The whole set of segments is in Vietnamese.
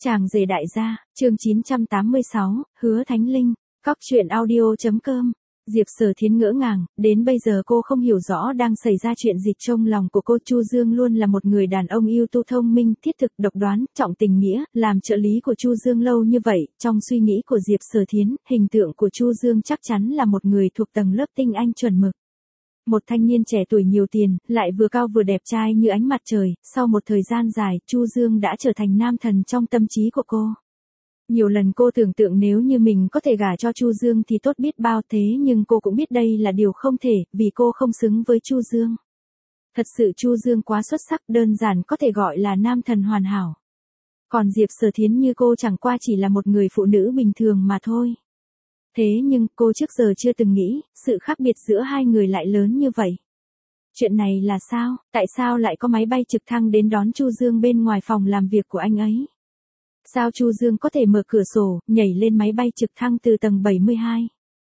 Chàng rể đại gia, chương 986, Hứa Thánh Linh, Cóc truyện audio.com. Diệp Sở Thiến ngỡ ngàng, đến bây giờ cô không hiểu rõ đang xảy ra chuyện gì trong lòng của cô. Chu Dương luôn là một người đàn ông ưu tú thông minh, thiết thực, độc đoán, trọng tình nghĩa, làm trợ lý của Chu Dương lâu như vậy, trong suy nghĩ của Diệp Sở Thiến, hình tượng của Chu Dương chắc chắn là một người thuộc tầng lớp tinh anh chuẩn mực. Một thanh niên trẻ tuổi nhiều tiền, lại vừa cao vừa đẹp trai như ánh mặt trời, sau một thời gian dài, Chu Dương đã trở thành nam thần trong tâm trí của cô. Nhiều lần cô tưởng tượng nếu như mình có thể gả cho Chu Dương thì tốt biết bao, thế nhưng cô cũng biết đây là điều không thể, vì cô không xứng với Chu Dương. Thật sự Chu Dương quá xuất sắc, đơn giản có thể gọi là nam thần hoàn hảo. Còn Diệp Sở Thiến như cô chẳng qua chỉ là một người phụ nữ bình thường mà thôi. Thế nhưng cô trước giờ chưa từng nghĩ, sự khác biệt giữa hai người lại lớn như vậy. Chuyện này là sao, tại sao lại có máy bay trực thăng đến đón Chu Dương bên ngoài phòng làm việc của anh ấy? Sao Chu Dương có thể mở cửa sổ, nhảy lên máy bay trực thăng từ tầng 72?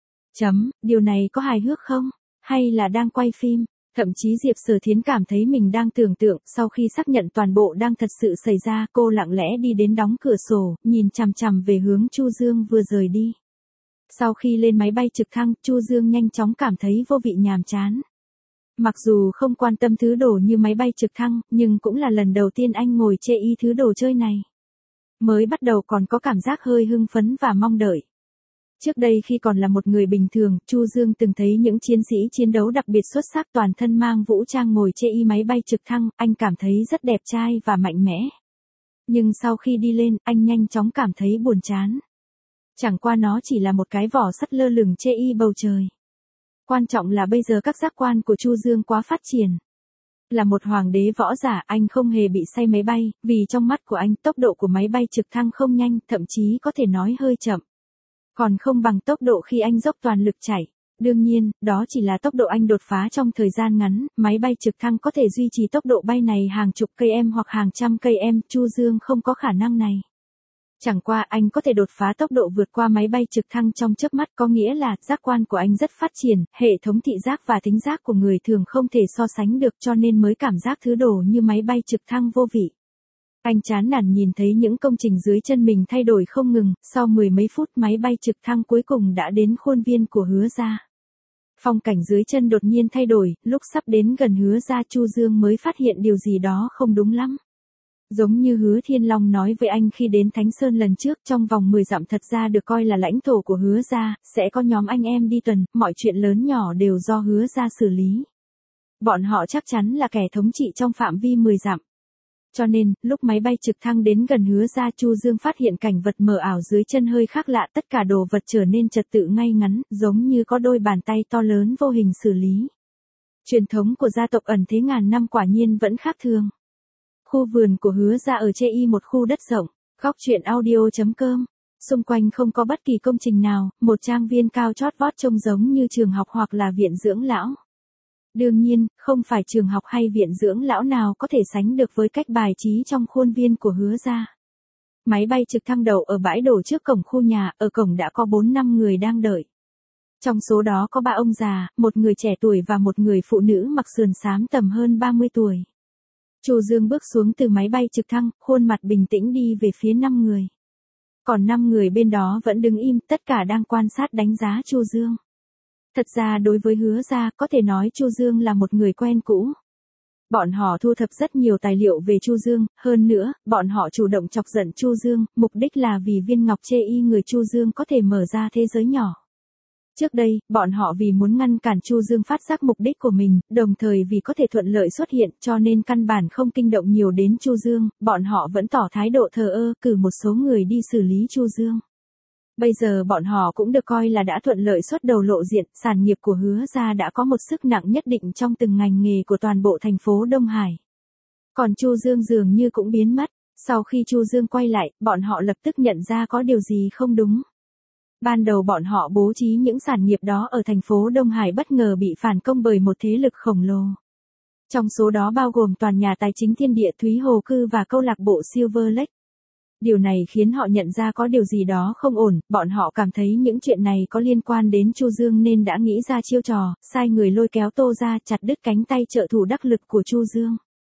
Điều này có hài hước không? Hay là đang quay phim? Thậm chí Diệp Sở Thiến cảm thấy mình đang tưởng tượng, sau khi xác nhận toàn bộ đang thật sự xảy ra, cô lặng lẽ đi đến đóng cửa sổ, nhìn chằm chằm về hướng Chu Dương vừa rời đi. Sau khi lên máy bay trực thăng, Chu Dương nhanh chóng cảm thấy vô vị nhàm chán. Mặc dù không quan tâm thứ đồ như máy bay trực thăng, nhưng cũng là lần đầu tiên anh ngồi chê y thứ đồ chơi này. Mới bắt đầu còn có cảm giác hơi hưng phấn và mong đợi. Trước đây khi còn là một người bình thường, Chu Dương từng thấy những chiến sĩ chiến đấu đặc biệt xuất sắc toàn thân mang vũ trang ngồi chê y máy bay trực thăng, anh cảm thấy rất đẹp trai và mạnh mẽ. Nhưng sau khi đi lên, anh nhanh chóng cảm thấy buồn chán. Chẳng qua nó chỉ là một cái vỏ sắt lơ lửng chê y bầu trời. Quan trọng là bây giờ các giác quan của Chu Dương quá phát triển. Là một hoàng đế võ giả, anh không hề bị say máy bay, vì trong mắt của anh tốc độ của máy bay trực thăng không nhanh, thậm chí có thể nói hơi chậm. Còn không bằng tốc độ khi anh dốc toàn lực chạy. Đương nhiên, đó chỉ là tốc độ anh đột phá trong thời gian ngắn, máy bay trực thăng có thể duy trì tốc độ bay này hàng chục km hoặc hàng trăm km, Chu Dương không có khả năng này. Chẳng qua anh có thể đột phá tốc độ vượt qua máy bay trực thăng trong chớp mắt, có nghĩa là giác quan của anh rất phát triển, hệ thống thị giác và thính giác của người thường không thể so sánh được, cho nên mới cảm giác thứ đồ như máy bay trực thăng vô vị. Anh chán nản nhìn thấy những công trình dưới chân mình thay đổi không ngừng, sau mười mấy phút máy bay trực thăng cuối cùng đã đến khuôn viên của Hứa gia. Phong cảnh dưới chân đột nhiên thay đổi, lúc sắp đến gần Hứa gia Chu Dương mới phát hiện điều gì đó không đúng lắm. Giống như Hứa Thiên Long nói với anh khi đến Thánh Sơn lần trước, trong vòng 10 dặm thật ra được coi là lãnh thổ của Hứa gia, sẽ có nhóm anh em đi tuần, mọi chuyện lớn nhỏ đều do Hứa gia xử lý. Bọn họ chắc chắn là kẻ thống trị trong phạm vi 10 dặm. Cho nên, lúc máy bay trực thăng đến gần Hứa gia, Chu Dương phát hiện cảnh vật mờ ảo dưới chân hơi khác lạ, tất cả đồ vật trở nên trật tự ngay ngắn, giống như có đôi bàn tay to lớn vô hình xử lý. Truyền thống của gia tộc ẩn thế ngàn năm quả nhiên vẫn khác thường. Khu vườn của Hứa gia ở chê y một khu đất rộng, Cóc truyện audio.com. Xung quanh không có bất kỳ công trình nào, một trang viên cao chót vót trông giống như trường học hoặc là viện dưỡng lão. Đương nhiên, không phải trường học hay viện dưỡng lão nào có thể sánh được với cách bài trí trong khuôn viên của Hứa gia. Máy bay trực thăng đậu ở bãi đổ trước cổng khu nhà, ở cổng đã có 4-5 người đang đợi. Trong số đó có 3 ông già, một người trẻ tuổi và một người phụ nữ mặc sườn xám tầm hơn 30 tuổi. Chu Dương bước xuống từ máy bay trực thăng, khuôn mặt bình tĩnh đi về phía 5 người. Còn 5 người bên đó vẫn đứng im, tất cả đang quan sát đánh giá Chu Dương. Thật ra đối với Hứa gia, có thể nói Chu Dương là một người quen cũ. Bọn họ thu thập rất nhiều tài liệu về Chu Dương, hơn nữa, bọn họ chủ động chọc giận Chu Dương, mục đích là vì viên ngọc chê y người Chu Dương có thể mở ra thế giới nhỏ. Trước đây, bọn họ vì muốn ngăn cản Chu Dương phát giác mục đích của mình, đồng thời vì có thể thuận lợi xuất hiện, cho nên căn bản không kinh động nhiều đến Chu Dương, bọn họ vẫn tỏ thái độ thờ ơ, cử một số người đi xử lý Chu Dương. Bây giờ bọn họ cũng được coi là đã thuận lợi xuất đầu lộ diện, sản nghiệp của Hứa gia đã có một sức nặng nhất định trong từng ngành nghề của toàn bộ thành phố Đông Hải. Còn Chu Dương dường như cũng biến mất, sau khi Chu Dương quay lại, bọn họ lập tức nhận ra có điều gì không đúng. Ban đầu bọn họ bố trí những sản nghiệp đó ở thành phố Đông Hải bất ngờ bị phản công bởi một thế lực khổng lồ. Trong số đó bao gồm toàn nhà tài chính Thiên Địa Thúy Hồ Cư và câu lạc bộ Silver Lake. Điều này khiến họ nhận ra có điều gì đó không ổn, bọn họ cảm thấy những chuyện này có liên quan đến Chu Dương nên đã nghĩ ra chiêu trò, sai người lôi kéo Tô ra chặt đứt cánh tay trợ thủ đắc lực của Chu Dương.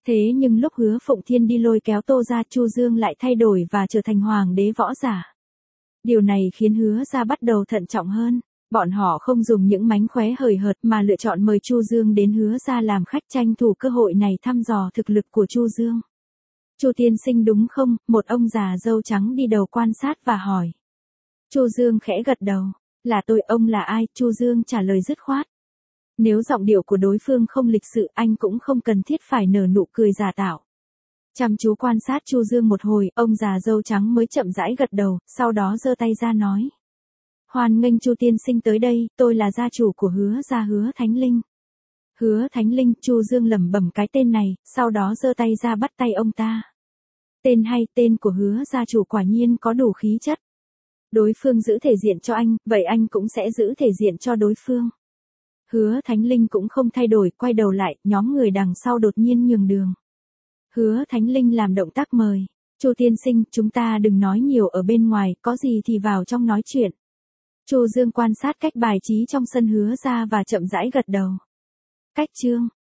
Thế nhưng lúc Hứa Phụng Thiên đi lôi kéo Tô ra, Chu Dương lại thay đổi và trở thành hoàng đế võ giả. Điều này khiến Hứa gia bắt đầu thận trọng hơn. Bọn họ không dùng những mánh khóe hời hợt mà lựa chọn mời Chu Dương đến Hứa gia làm khách, tranh thủ cơ hội này thăm dò thực lực của Chu Dương. Chu tiên sinh đúng không? Một ông già râu trắng đi đầu quan sát và hỏi. Chu Dương khẽ gật đầu. Là tôi. Ông là ai? Chu Dương trả lời dứt khoát. Nếu giọng điệu của đối phương không lịch sự, anh cũng không cần thiết phải nở nụ cười giả tạo. Chăm chú quan sát Chu Dương một hồi, ông già râu trắng mới chậm rãi gật đầu, sau đó giơ tay ra nói. Hoan nghênh Chu tiên sinh tới đây, tôi là gia chủ của Hứa gia Hứa Thánh Linh. Hứa Thánh Linh. Chu Dương lẩm bẩm cái tên này, sau đó giơ tay ra bắt tay ông ta. Tên hay, tên của Hứa gia chủ quả nhiên có đủ khí chất. Đối phương giữ thể diện cho anh, vậy anh cũng sẽ giữ thể diện cho đối phương. Hứa Thánh Linh cũng không thay đổi, quay đầu lại, nhóm người đằng sau đột nhiên nhường đường. Hứa Thánh Linh làm động tác mời. Chu tiên sinh, chúng ta đừng nói nhiều ở bên ngoài, có gì thì vào trong nói chuyện. Chu Dương quan sát cách bài trí trong sân Hứa gia và chậm rãi gật đầu. Cách chương